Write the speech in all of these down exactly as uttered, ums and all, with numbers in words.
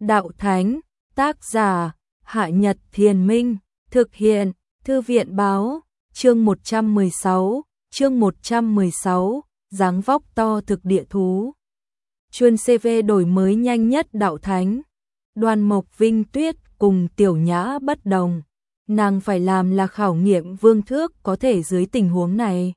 Đạo Thánh, tác giả, Hạ Nhật Thiền Minh, thực hiện, Thư viện Báo, chương một trăm mười sáu, chương một trăm mười sáu, dáng vóc to thực địa thú. Chuyên xê vê đổi mới nhanh nhất Đạo Thánh. Đoan Mộc Vinh Tuyết cùng Tiểu Nhã bất đồng. Nàng phải làm là khảo nghiệm Vương Thước có thể dưới tình huống này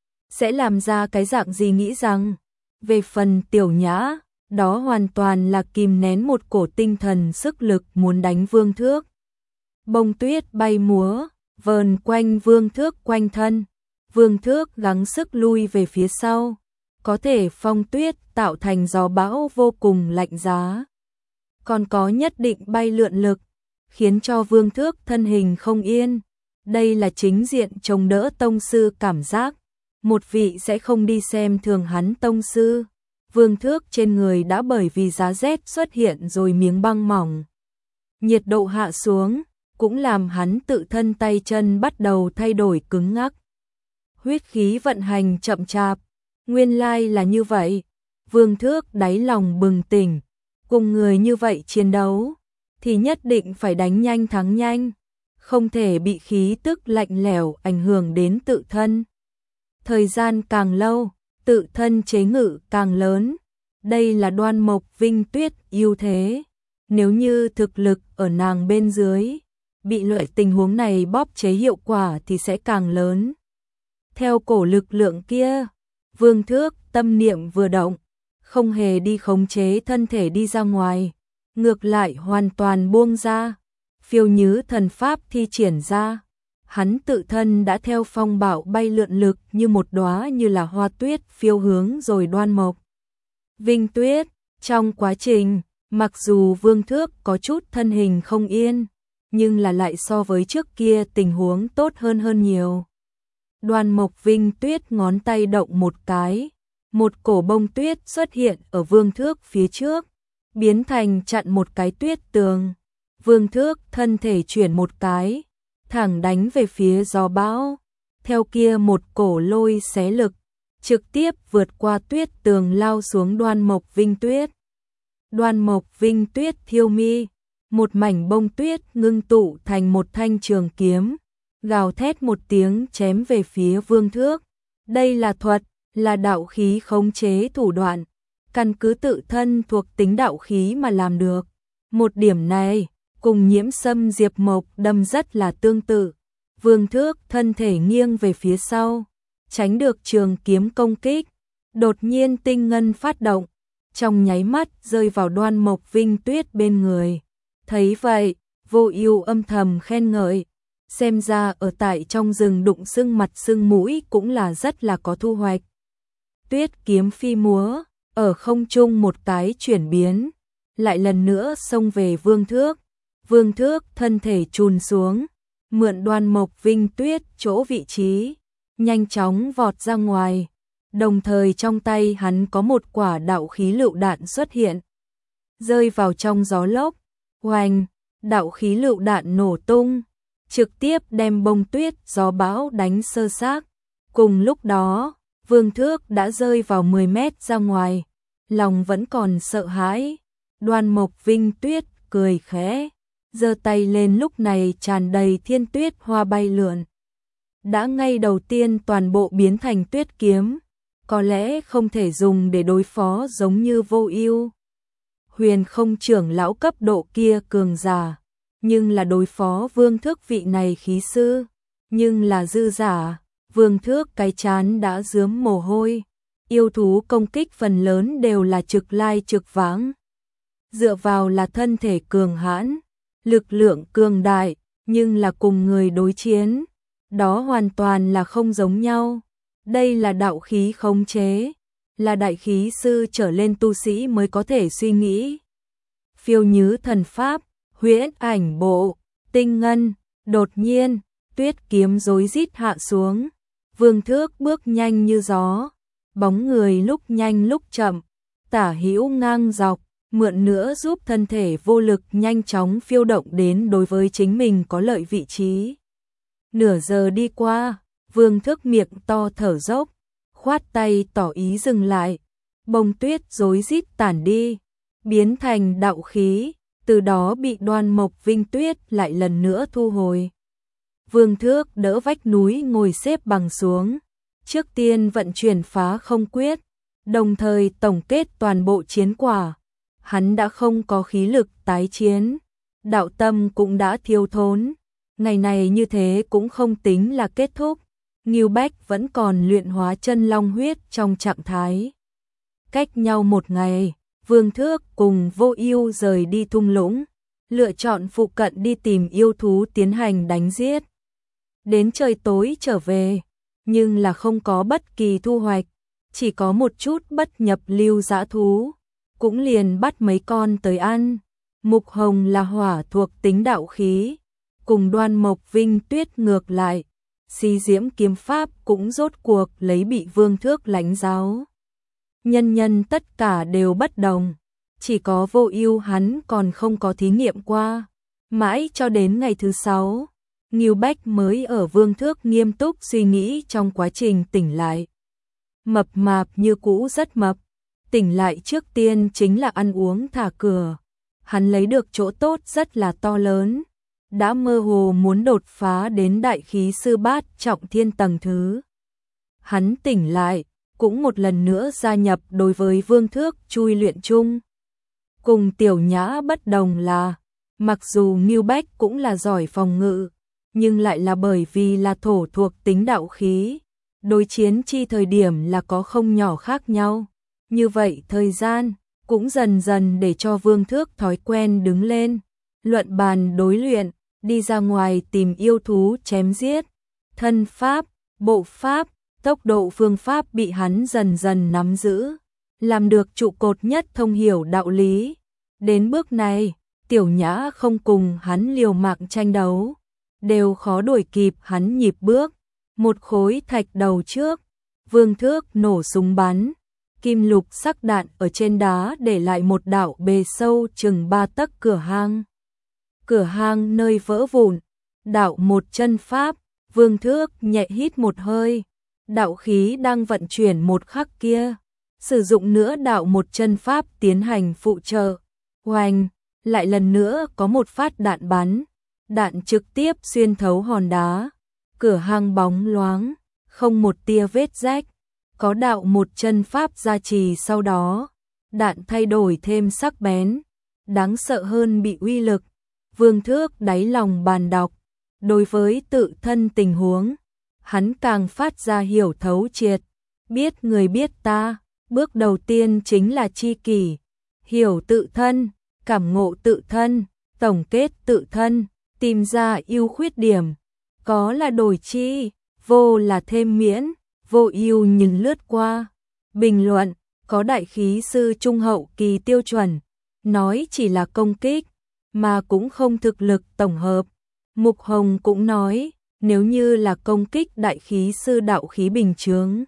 sẽ làm ra cái dạng gì nghĩ rằng. Về phần Tiểu Nhã, đó hoàn toàn là kìm nén một cổ tinh thần sức lực muốn đánh Vương Thước. Bông tuyết bay múa, vờn quanh Vương Thước quanh thân. Vương Thước gắng sức lui về phía sau, có thể phong tuyết tạo thành gió bão vô cùng lạnh giá. Còn có nhất định bay lượn lực, khiến cho Vương Thước thân hình không yên. Đây là chính diện chống đỡ tông sư cảm giác. Một vị sẽ không đi xem thường hắn tông sư. Vương Thước trên người đã bởi vì giá rét xuất hiện rồi miếng băng mỏng. Nhiệt độ hạ xuống, cũng làm hắn tự thân tay chân bắt đầu thay đổi cứng ngắc. Huyết khí vận hành chậm chạp, nguyên lai là như vậy. Vương Thước đáy lòng bừng tỉnh, cùng người như vậy chiến đấu, thì nhất định phải đánh nhanh thắng nhanh, không thể bị khí tức lạnh lẽo ảnh hưởng đến tự thân. Thời gian càng lâu, tự thân chế ngự càng lớn. Đây là Đoan Mộc Vinh Tuyết ưu thế. Nếu như thực lực ở nàng bên dưới bị loại tình huống này bóp chế hiệu quả thì sẽ càng lớn. Theo cổ lực lượng kia, Vương Thước tâm niệm vừa động, không hề đi khống chế thân thể đi ra ngoài, ngược lại hoàn toàn buông ra, phiêu nhứ thần pháp thi triển ra. Hắn tự thân đã theo phong bạo bay lượn lực như một đóa như là hoa tuyết phiêu hướng rồi Đoan Mộc Vinh Tuyết. Trong quá trình, mặc dù Vương Thước có chút thân hình không yên, nhưng là lại so với trước kia tình huống tốt hơn hơn nhiều. Đoan Mộc Vinh Tuyết ngón tay động một cái, một cổ bông tuyết xuất hiện ở Vương Thước phía trước, biến thành chặn một cái tuyết tường. Vương Thước thân thể chuyển một cái, thẳng đánh về phía gió bão, theo kia một cổ lôi xé lực, trực tiếp vượt qua tuyết tường lao xuống Đoan Mộc Vinh Tuyết. Đoan Mộc Vinh Tuyết thiêu mi, một mảnh bông tuyết ngưng tụ thành một thanh trường kiếm, gào thét một tiếng chém về phía Vương Thước. Đây là thuật, là đạo khí khống chế thủ đoạn, căn cứ tự thân thuộc tính đạo khí mà làm được. Một điểm này, cùng Nhiễm Sâm Diệp Mộc đâm rất là tương tự. Vương Thước thân thể nghiêng về phía sau, tránh được trường kiếm công kích, đột nhiên tinh ngân phát động, trong nháy mắt rơi vào Đoan Mộc Vinh Tuyết bên người. Thấy vậy, Vô Ưu âm thầm khen ngợi, xem ra ở tại trong rừng đụng sưng mặt sưng mũi cũng là rất là có thu hoạch. Tuyết kiếm phi múa, ở không trung một cái chuyển biến, lại lần nữa xông về Vương Thước. Vương Thước thân thể chùn xuống, mượn Đoan Mộc Vinh Tuyết chỗ vị trí, nhanh chóng vọt ra ngoài. Đồng thời trong tay hắn có một quả đạo khí lựu đạn xuất hiện, rơi vào trong gió lốc. Oanh, đạo khí lựu đạn nổ tung, trực tiếp đem bông tuyết gió bão đánh sơ xác. Cùng lúc đó, Vương Thước đã rơi vào mười mét ra ngoài, lòng vẫn còn sợ hãi. Đoan Mộc Vinh Tuyết cười khẽ, giơ tay lên, lúc này tràn đầy thiên tuyết hoa bay lượn. Đã ngay đầu tiên toàn bộ biến thành tuyết kiếm, có lẽ không thể dùng để đối phó giống như Vô Ưu Huyền Không trưởng lão cấp độ kia cường giả, nhưng là đối phó Vương Thước vị này khí sư, nhưng là dư giả. Vương Thước cái trán đã rướm mồ hôi. Yêu thú công kích phần lớn đều là trực lai trực vãng, dựa vào là thân thể cường hãn, lực lượng cường đại, nhưng là cùng người đối chiến, đó hoàn toàn là không giống nhau. Đây là đạo khí khống chế, là đại khí sư trở lên tu sĩ mới có thể suy nghĩ. Phiêu nhứ thần pháp, huyễn ảnh bộ, tinh ngân. Đột nhiên, tuyết kiếm rối rít hạ xuống. Vương Thước bước nhanh như gió, bóng người lúc nhanh lúc chậm, tả hữu ngang dọc, mượn nữa giúp thân thể vô lực nhanh chóng phiêu động đến đối với chính mình có lợi vị trí. Nửa giờ đi qua, Vương Thước miệng to thở dốc, khoát tay tỏ ý dừng lại. Bông tuyết rối rít tản đi, biến thành đạo khí, từ đó bị Đoan Mộc Vinh Tuyết lại lần nữa thu hồi. Vương Thước đỡ vách núi ngồi xếp bằng xuống, trước tiên vận chuyển phá không quyết, đồng thời tổng kết toàn bộ chiến quả. Hắn đã không có khí lực tái chiến, đạo tâm cũng đã thiếu thốn. Ngày này như thế cũng không tính là kết thúc. Ngưu Bách vẫn còn luyện hóa chân long huyết trong trạng thái. Cách nhau một ngày, Vương Thước cùng Vô Ưu rời đi thung lũng, lựa chọn phụ cận đi tìm yêu thú tiến hành đánh giết. Đến trời tối trở về, nhưng là không có bất kỳ thu hoạch, chỉ có một chút bất nhập lưu dã thú, cũng liền bắt mấy con tới ăn. Mục Hồng là hỏa thuộc tính đạo khí, cùng Đoan Mộc Vinh Tuyết ngược lại, Si Diễm kiếm pháp cũng rốt cuộc lấy bị Vương Thước lãnh giáo. Nhân nhân tất cả đều bất đồng, chỉ có Vô Ưu hắn còn không có thí nghiệm qua. Mãi cho đến ngày thứ sáu, Ngưu Bách mới ở Vương Thước nghiêm túc suy nghĩ trong quá trình tỉnh lại. Mập mạp như cũ rất mập, tỉnh lại trước tiên chính là ăn uống thả cửa. Hắn lấy được chỗ tốt rất là to lớn, đã mơ hồ muốn đột phá đến đại khí sư bát trọng thiên tầng thứ. Hắn tỉnh lại, cũng một lần nữa gia nhập đối với Vương Thước chui luyện chung. Cùng Tiểu Nhã bất đồng là, mặc dù Ngưu Bách cũng là giỏi phòng ngự, nhưng lại là bởi vì là thổ thuộc tính đạo khí, đối chiến chi thời điểm là có không nhỏ khác nhau. Như vậy thời gian cũng dần dần để cho Vương Thước thói quen đứng lên, luận bàn đối luyện, đi ra ngoài tìm yêu thú chém giết. Thân pháp, bộ pháp, tốc độ phương pháp bị hắn dần dần nắm giữ, làm được trụ cột nhất thông hiểu đạo lý. Đến bước này, Tiểu Nhã không cùng hắn liều mạng tranh đấu, đều khó đuổi kịp hắn nhịp bước. Một khối thạch đầu trước, Vương Thước nổ súng bắn, kim lục sắc đạn ở trên đá để lại một đạo bề sâu chừng ba tấc cửa hang. Cửa hang nơi vỡ vụn, đạo một chân pháp, Vương Thước nhẹ hít một hơi, đạo khí đang vận chuyển một khắc kia, sử dụng nữa đạo một chân pháp tiến hành phụ trợ. Oanh, lại lần nữa có một phát đạn bắn, đạn trực tiếp xuyên thấu hòn đá, cửa hang bóng loáng, không một tia vết rách. Có đạo một chân pháp gia trì sau đó, đạn thay đổi thêm sắc bén, đáng sợ hơn bị uy lực. Vương Thước đáy lòng bàn đọc, đối với tự thân tình huống, hắn càng phát ra hiểu thấu triệt. Biết người biết ta, bước đầu tiên chính là chi kỷ, hiểu tự thân, cảm ngộ tự thân, tổng kết tự thân, tìm ra ưu khuyết điểm, có là đổi chi, vô là thêm miễn. Vô Ưu nhìn lướt qua, bình luận, có đại khí sư trung hậu kỳ tiêu chuẩn, nói chỉ là công kích, mà cũng không thực lực tổng hợp. Mục Hồng cũng nói, nếu như là công kích đại khí sư đạo khí bình chướng,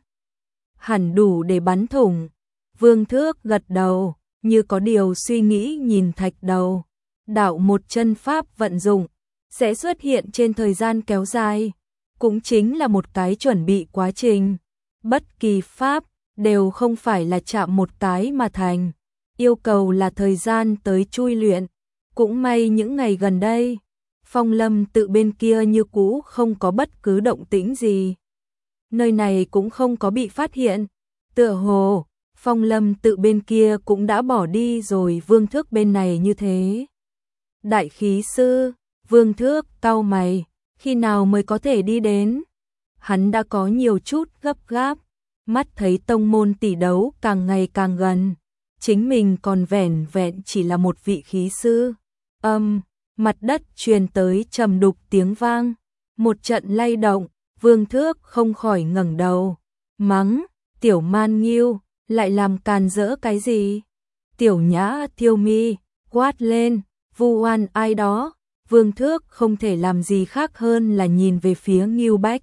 hẳn đủ để bắn thủng. Vương Thước gật đầu, như có điều suy nghĩ nhìn thạch đầu. Đạo một chân pháp vận dụng, sẽ xuất hiện trên thời gian kéo dài, cũng chính là một cái chuẩn bị quá trình. Bất kỳ pháp đều không phải là chạm một cái mà thành, yêu cầu là thời gian tới chui luyện. Cũng may những ngày gần đây, Phong Lâm tự bên kia như cũ không có bất cứ động tĩnh gì. Nơi này cũng không có bị phát hiện, tựa hồ Phong Lâm tự bên kia cũng đã bỏ đi rồi. Vương Thước bên này như thế. Đại khí sư, Vương Thước cau mày, khi nào mới có thể đi đến? Hắn đã có nhiều chút gấp gáp, mắt thấy tông môn tỷ đấu càng ngày càng gần, chính mình còn vẻn vẹn chỉ là một vị khí sư. Âm, mặt đất truyền tới trầm đục tiếng vang, một trận lay động, Vương Thước không khỏi ngẩng đầu, mắng, Tiểu Man Nghiêu, lại làm càn rỡ cái gì? Tiểu Nhã thiêu mi, quát lên, vu oan ai đó. Vương Thước không thể làm gì khác hơn là nhìn về phía Ngưu Bách.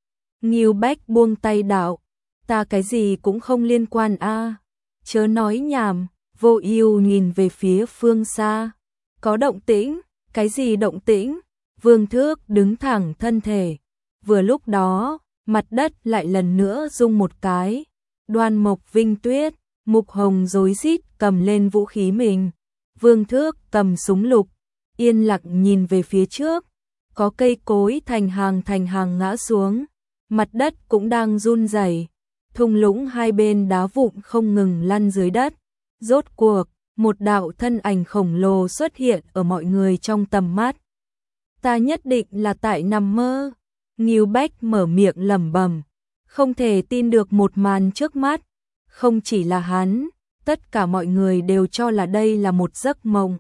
Ngưu Bách buông tay đạo, ta cái gì cũng không liên quan a, à. Chớ nói nhảm. Vô Ưu nhìn về phía phương xa, có động tĩnh, cái gì động tĩnh? Vương Thước đứng thẳng thân thể. Vừa lúc đó, mặt đất lại lần nữa rung một cái. Đoan Mộc Vinh Tuyết, Mục Hồng rối rít cầm lên vũ khí mình. Vương Thước cầm súng lục, yên lặng nhìn về phía trước, có cây cối thành hàng thành hàng ngã xuống, mặt đất cũng đang run rẩy, thung lũng hai bên đá vụn không ngừng lăn dưới đất. Rốt cuộc, một đạo thân ảnh khổng lồ xuất hiện ở mọi người trong tầm mắt. Ta nhất định là tại nằm mơ. Ngưu Bách mở miệng lẩm bẩm, không thể tin được một màn trước mắt. Không chỉ là hắn, tất cả mọi người đều cho là đây là một giấc mộng.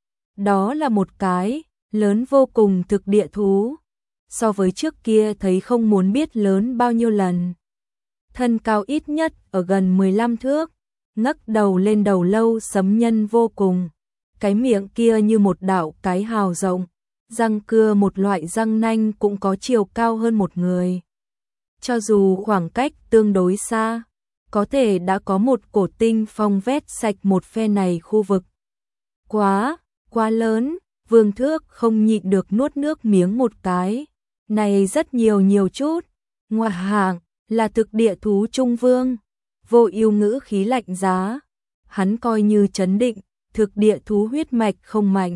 Đó là một cái lớn vô cùng thực địa thú, so với trước kia thấy không muốn biết lớn bao nhiêu lần. Thân cao ít nhất ở gần mười lăm thước, ngấc đầu lên đầu lâu sấm nhân vô cùng. Cái miệng kia như một đạo cái hào rộng, răng cưa một loại răng nanh cũng có chiều cao hơn một người. Cho dù khoảng cách tương đối xa, có thể đã có một cổ tinh phong vét sạch một phe này khu vực. Quá, quá lớn, Vương Thước không nhịn được nuốt nước miếng một cái. Này rất nhiều nhiều chút, ngoại hạng, là thực địa thú Trung Vương. Vô Ưu ngữ khí lạnh giá, hắn coi như trấn định, thực địa thú huyết mạch không mạnh,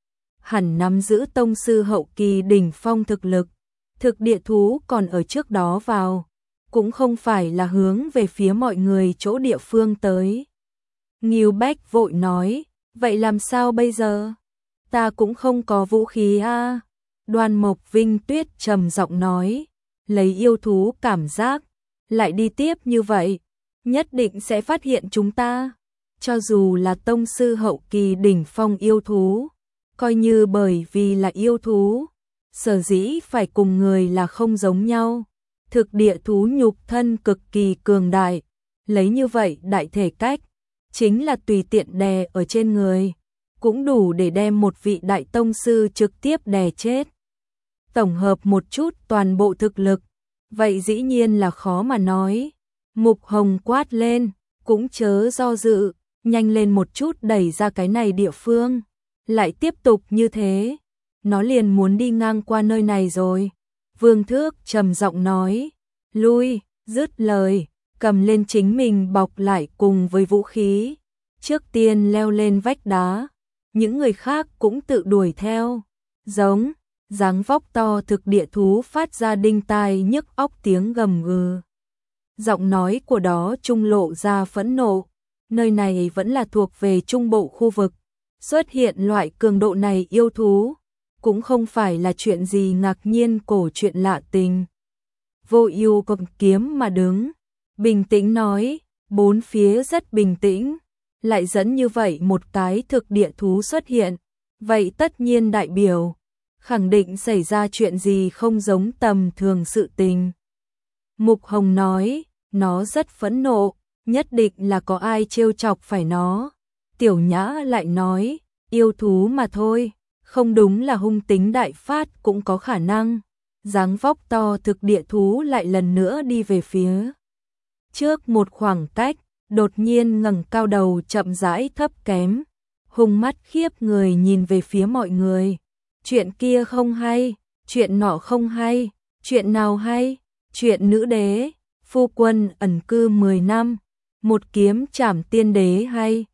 hẳn nắm giữ tông sư hậu kỳ đỉnh phong thực lực. Thực địa thú còn ở trước đó vào, cũng không phải là hướng về phía mọi người chỗ địa phương tới. Ngưu Bách vội nói, vậy làm sao bây giờ? Ta cũng không có vũ khí a. À. Đoan Mộc Vinh Tuyết trầm giọng nói, lấy yêu thú cảm giác, lại đi tiếp như vậy, nhất định sẽ phát hiện chúng ta. Cho dù là tông sư hậu kỳ đỉnh phong yêu thú, coi như bởi vì là yêu thú, sở dĩ phải cùng người là không giống nhau. Thực địa thú nhục thân cực kỳ cường đại, lấy như vậy đại thể cách, chính là tùy tiện đè ở trên người, cũng đủ để đem một vị đại tông sư trực tiếp đè chết. Tổng hợp một chút toàn bộ thực lực, vậy dĩ nhiên là khó mà nói. Mục Hồng quát lên, cũng chớ do dự, nhanh lên một chút đẩy ra cái này địa phương. Lại tiếp tục như thế, nó liền muốn đi ngang qua nơi này rồi. Vương Thước trầm giọng nói, lui, dứt lời, cầm lên chính mình bọc lại cùng với vũ khí. Trước tiên leo lên vách đá, những người khác cũng tự đuổi theo. Giống, dáng vóc to thực địa thú phát ra đinh tai nhức óc tiếng gầm gừ. Giọng nói của đó trung lộ ra phẫn nộ, nơi này vẫn là thuộc về trung bộ khu vực. Xuất hiện loại cường độ này yêu thú, cũng không phải là chuyện gì ngạc nhiên cổ chuyện lạ tình. Vô Ưu cầm kiếm mà đứng, bình tĩnh nói, bốn phía rất bình tĩnh, lại dẫn như vậy một cái thực địa thú xuất hiện, vậy tất nhiên đại biểu, khẳng định xảy ra chuyện gì không giống tầm thường sự tình. Mục Hồng nói, nó rất phẫn nộ, nhất định là có ai trêu chọc phải nó. Tiểu Nhã lại nói, yêu thú mà thôi, không đúng là hung tính đại phát cũng có khả năng. Dáng vóc to thực địa thú lại lần nữa đi về phía trước một khoảng cách, đột nhiên ngẩng cao đầu chậm rãi thấp kém, hung mắt khiếp người nhìn về phía mọi người. Chuyện kia không hay, chuyện nọ không hay, chuyện nào hay? Chuyện nữ đế, phu quân ẩn cư mười năm, một kiếm trảm tiên đế hay?